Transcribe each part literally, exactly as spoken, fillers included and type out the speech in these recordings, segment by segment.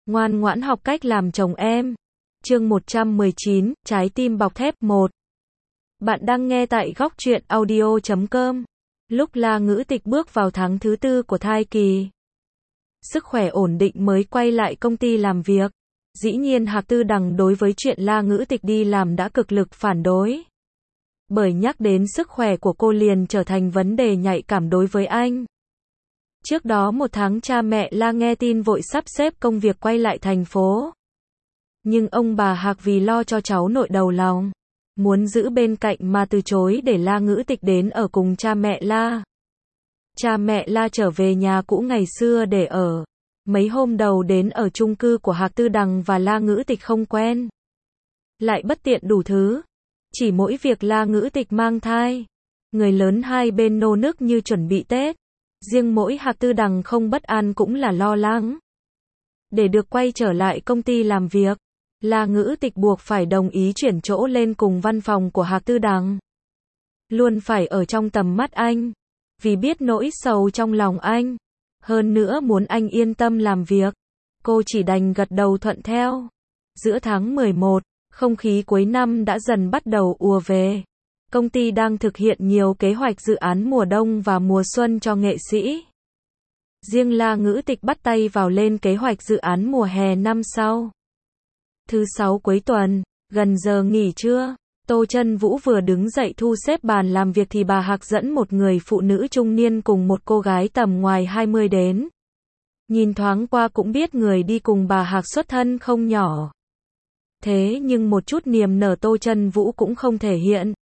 Ngoan ngoãn học cách làm chồng em. Chương một trăm mười chín, Trái tim bọc thép một. Bạn đang nghe tại góc truyện audio chấm com. Lúc La Ngữ Tịch bước vào tháng thứ tư của thai kỳ, sức khỏe ổn định mới quay lại công ty làm việc. Dĩ nhiên Hạc Tư Đằng đối với chuyện La Ngữ Tịch đi làm đã cực lực phản đối. Bởi nhắc đến sức khỏe của cô liền trở thành vấn đề nhạy cảm đối với anh. Trước đó một tháng cha mẹ La nghe tin vội sắp xếp công việc quay lại thành phố. Nhưng ông bà Hạc vì lo cho cháu nội đầu lòng, muốn giữ bên cạnh mà từ chối để La Ngữ Tịch đến ở cùng cha mẹ La. Cha mẹ La trở về nhà cũ ngày xưa để ở. Mấy hôm đầu đến ở chung cư của Hạc Tư Đằng và La Ngữ Tịch không quen. Lại bất tiện đủ thứ. Chỉ mỗi việc La Ngữ Tịch mang thai, người lớn hai bên nô nức như chuẩn bị Tết. Riêng mỗi Hạc Tư Đằng không bất an cũng là lo lắng. Để được quay trở lại công ty làm việc, La Ngữ Tịch buộc phải đồng ý chuyển chỗ lên cùng văn phòng của Hạc Tư Đằng. Luôn phải ở trong tầm mắt anh, vì biết nỗi sầu trong lòng anh. Hơn nữa muốn anh yên tâm làm việc, cô chỉ đành gật đầu thuận theo. Giữa tháng mười một, không khí cuối năm đã dần bắt đầu ùa về. Công ty đang thực hiện nhiều kế hoạch dự án mùa đông và mùa xuân cho nghệ sĩ. Riêng La Ngữ Tịch bắt tay vào lên kế hoạch dự án mùa hè năm sau. Thứ sáu cuối tuần, gần giờ nghỉ trưa, Tô Chân Vũ vừa đứng dậy thu xếp bàn làm việc thì bà Hạc dẫn một người phụ nữ trung niên cùng một cô gái tầm ngoài hai mươi đến. Nhìn thoáng qua cũng biết người đi cùng bà Hạc xuất thân không nhỏ. Thế nhưng một chút niềm nở Tô Chân Vũ cũng không thể hiện.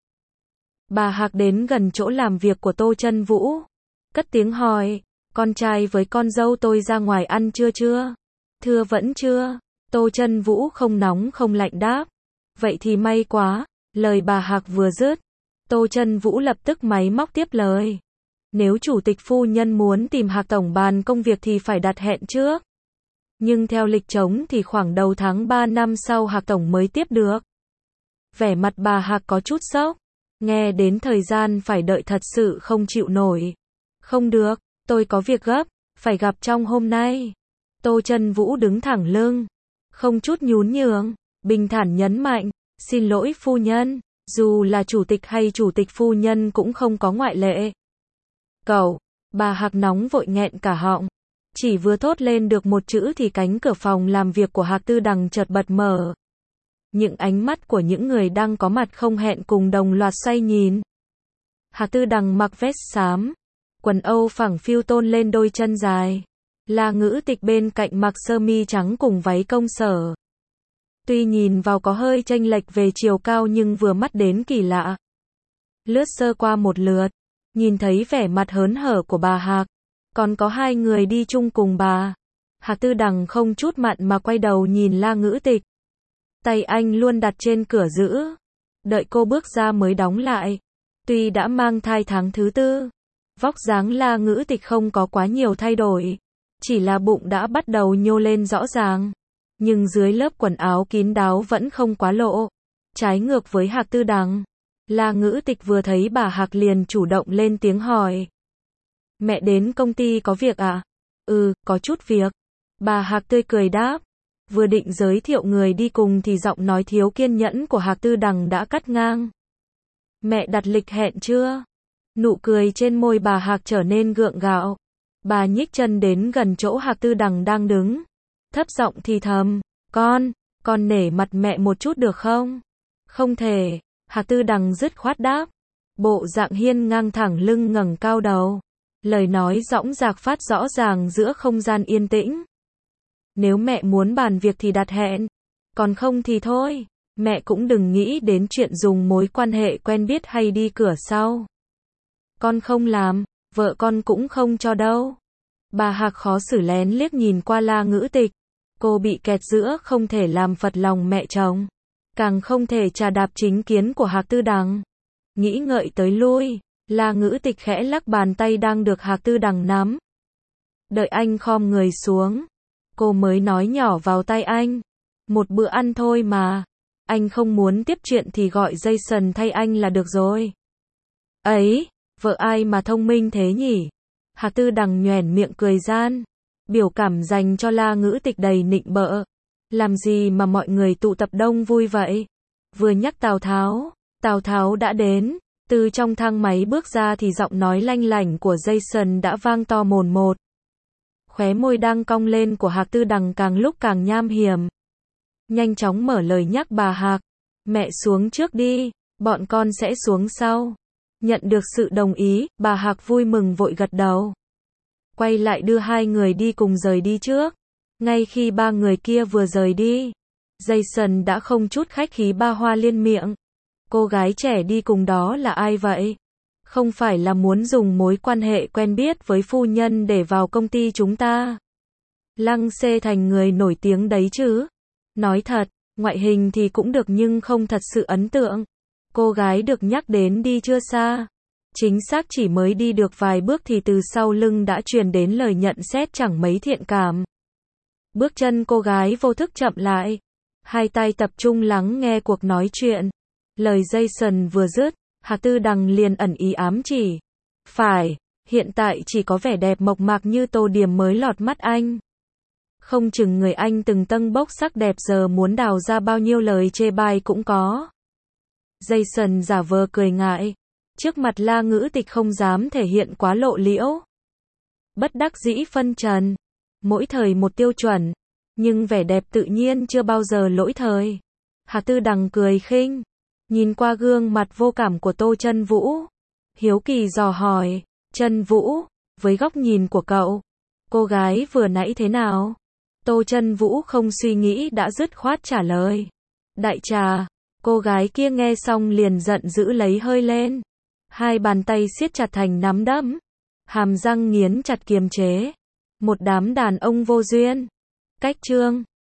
Bà Hạc đến gần chỗ làm việc của Tô Chân Vũ, cất tiếng hỏi, con trai với con dâu tôi ra ngoài ăn trưa chưa? Thưa vẫn chưa. Tô Chân Vũ không nóng không lạnh đáp. Vậy thì may quá. Lời bà Hạc vừa dứt, Tô Chân Vũ lập tức máy móc tiếp lời. Nếu chủ tịch phu nhân muốn tìm Hạc tổng bàn công việc thì phải đặt hẹn trước. Nhưng theo lịch trống thì khoảng đầu tháng ba năm sau Hạc tổng mới tiếp được. Vẻ mặt bà Hạc có chút sốc. Nghe đến thời gian phải đợi thật sự không chịu nổi. Không được, tôi có việc gấp, phải gặp trong hôm nay. Tô Chân Vũ đứng thẳng lưng, không chút nhún nhường, bình thản nhấn mạnh, xin lỗi phu nhân, dù là chủ tịch hay chủ tịch phu nhân cũng không có ngoại lệ. Cậu, bà Hạc nóng vội nghẹn cả họng. Chỉ vừa thốt lên được một chữ thì cánh cửa phòng làm việc của Hạc Tư Đằng chợt bật mở. Những ánh mắt của những người đang có mặt không hẹn cùng đồng loạt xoay nhìn. Hạc Tư Đằng mặc vest xám, quần âu phẳng phiu tôn lên đôi chân dài. La Ngữ Tịch bên cạnh mặc sơ mi trắng cùng váy công sở. Tuy nhìn vào có hơi chênh lệch về chiều cao nhưng vừa mắt đến kỳ lạ. Lướt sơ qua một lượt, nhìn thấy vẻ mặt hớn hở của bà Hạc. Còn có hai người đi chung cùng bà. Hạc Tư Đằng không chút mặn mà quay đầu nhìn La Ngữ Tịch. Tay anh luôn đặt trên cửa giữ. Đợi cô bước ra mới đóng lại. Tuy đã mang thai tháng thứ tư, vóc dáng La Ngữ Tịch không có quá nhiều thay đổi. Chỉ là bụng đã bắt đầu nhô lên rõ ràng. Nhưng dưới lớp quần áo kín đáo vẫn không quá lộ. Trái ngược với Hạc Tư Đằng, La Ngữ Tịch vừa thấy bà Hạc liền chủ động lên tiếng hỏi. Mẹ đến công ty có việc à? Ừ, có chút việc. Bà Hạc tươi cười đáp. Vừa định giới thiệu người đi cùng thì giọng nói thiếu kiên nhẫn của Hạc Tư Đằng đã cắt ngang. Mẹ đặt lịch hẹn chưa? Nụ cười trên môi bà Hạc trở nên gượng gạo. Bà nhích chân đến gần chỗ Hạc Tư Đằng đang đứng. Thấp giọng thì thầm, con, con nể mặt mẹ một chút được không? Không thể, Hạc Tư Đằng dứt khoát đáp. Bộ dạng hiên ngang thẳng lưng ngẩng cao đầu. Lời nói dõng dạc phát rõ ràng giữa không gian yên tĩnh. Nếu mẹ muốn bàn việc thì đặt hẹn, còn không thì thôi, mẹ cũng đừng nghĩ đến chuyện dùng mối quan hệ quen biết hay đi cửa sau. Con không làm, vợ con cũng không cho đâu. Bà Hạc khó xử lén liếc nhìn qua La Ngữ Tịch. Cô bị kẹt giữa không thể làm phật lòng mẹ chồng, càng không thể trà đạp chính kiến của Hạc Tư Đằng. Nghĩ ngợi tới lui, La Ngữ Tịch khẽ lắc bàn tay đang được Hạc Tư Đằng nắm. Đợi anh khom người xuống, cô mới nói nhỏ vào tai anh. Một bữa ăn thôi mà, anh không muốn tiếp chuyện thì gọi Jason thay anh là được rồi. Ấy, vợ ai mà thông minh thế nhỉ? Hạc Tư Đằng nhoẻn miệng cười gian. Biểu cảm dành cho La Ngữ Tịch đầy nịnh bợ. Làm gì mà mọi người tụ tập đông vui vậy? Vừa nhắc Tào Tháo, Tào Tháo đã đến. Từ trong thang máy bước ra thì giọng nói lanh lảnh của Jason đã vang to mồn một. Khóe môi đang cong lên của Hạc Tư Đằng càng lúc càng nham hiểm. Nhanh chóng mở lời nhắc bà Hạc. Mẹ xuống trước đi, bọn con sẽ xuống sau. Nhận được sự đồng ý, bà Hạc vui mừng vội gật đầu. Quay lại đưa hai người đi cùng rời đi trước. Ngay khi ba người kia vừa rời đi, Jason đã không chút khách khí ba hoa liên miệng. Cô gái trẻ đi cùng đó là ai vậy? Không phải là muốn dùng mối quan hệ quen biết với phu nhân để vào công ty chúng ta? Lăng xê thành người nổi tiếng đấy chứ? Nói thật, ngoại hình thì cũng được nhưng không thật sự ấn tượng. Cô gái được nhắc đến đi chưa xa. Chính xác chỉ mới đi được vài bước thì từ sau lưng đã truyền đến lời nhận xét chẳng mấy thiện cảm. Bước chân cô gái vô thức chậm lại. Hai tay tập trung lắng nghe cuộc nói chuyện. Lời Jason vừa dứt, Hạc Tư Đằng liền ẩn ý ám chỉ. Phải, hiện tại chỉ có vẻ đẹp mộc mạc như tô điểm mới lọt mắt anh. Không chừng người anh từng tâng bốc sắc đẹp giờ muốn đào ra bao nhiêu lời chê bai cũng có. Jason giả vờ cười ngại. Trước mặt La Ngữ Tịch không dám thể hiện quá lộ liễu. Bất đắc dĩ phân trần. Mỗi thời một tiêu chuẩn. Nhưng vẻ đẹp tự nhiên chưa bao giờ lỗi thời. Hạc Tư Đằng cười khinh. Nhìn qua gương mặt vô cảm của Tô Chân Vũ. Hiếu kỳ dò hỏi. Chân Vũ, với góc nhìn của cậu, cô gái vừa nãy thế nào? Tô Chân Vũ không suy nghĩ đã dứt khoát trả lời. Đại trà. Cô gái kia nghe xong liền giận dữ lấy hơi lên. Hai bàn tay siết chặt thành nắm đấm. Hàm răng nghiến chặt kiềm chế. Một đám đàn ông vô duyên. Cách chương.